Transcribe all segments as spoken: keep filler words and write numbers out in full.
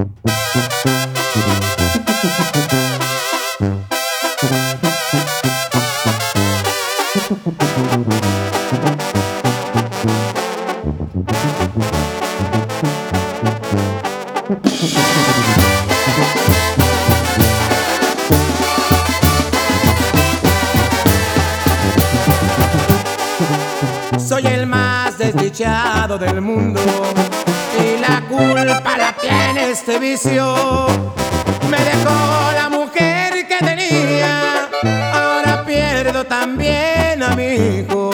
Soy el más desdichado del mundo y la culpa la tiene este vicio. Me dejó la mujer que tenía, ahora pierdo también a mi hijo.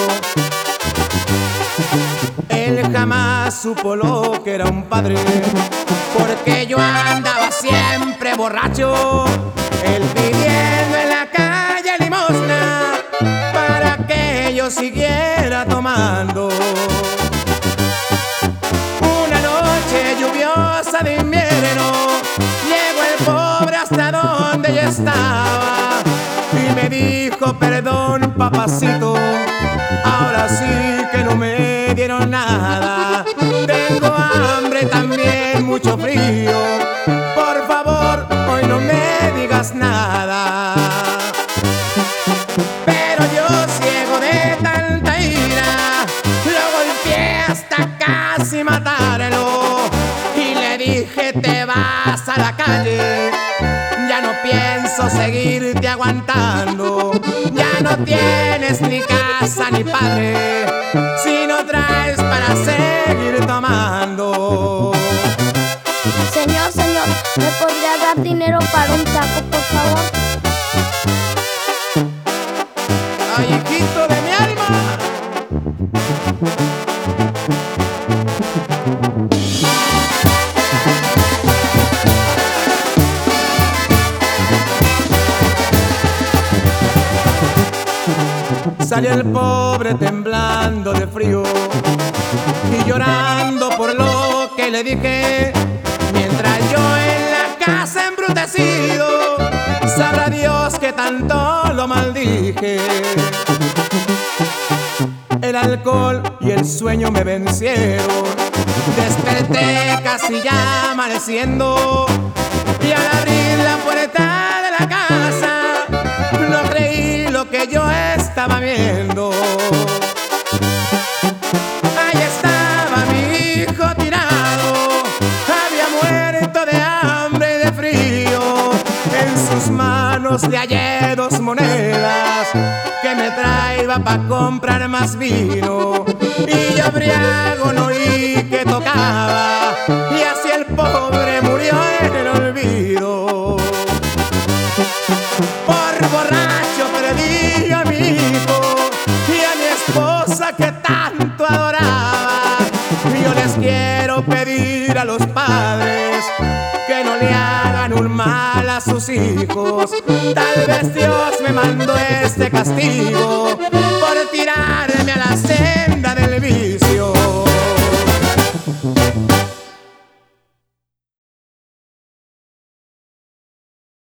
Él jamás supo lo que era un padre, porque yo andaba siempre borracho, él pidiendo en la calle limosna para que yo siguiera tomando. Una noche lluviosa de invierno llegó el pobre hasta donde yo estaba y me dijo: perdón, papacito, ahora sí que no me dieron nada. Tengo hambre, también mucho frío, por favor, hoy no me digas nada. Pero yo, ciego de tanta ira, lo golpeé hasta casi matarlo y le dije: te vas a la calle, ya no pienso seguirte aguantando. Ya no tienes ni casa ni padre si no traes para seguir tomando. Señor, señor, ¿me podría dar dinero para un taco, por favor? Ay, hijito de mi alma. Salió el pobre temblando de frío y llorando por lo que le dije, mientras yo en la casa embrutecido, sabrá Dios que tanto lo maldije. El alcohol y el sueño me vencieron, desperté casi ya amaneciendo y al abrir la puerta de la casa no creí lo que yo estaba viendo. Ahí estaba mi hijo tirado, había muerto de hambre y de frío. En sus manos le hallé dos monedas que me traía pa' comprar más vino, y yo briago no oí que tocaba y así el pobre murió en el olvido. Por borracho perdí a mi hijo y a mi esposa que tanto adoraba. Yo les quiero pedir a los padres que no le hagan un mal a sus hijos. Tal vez Dios me mandó este castigo por tirarme a la sed.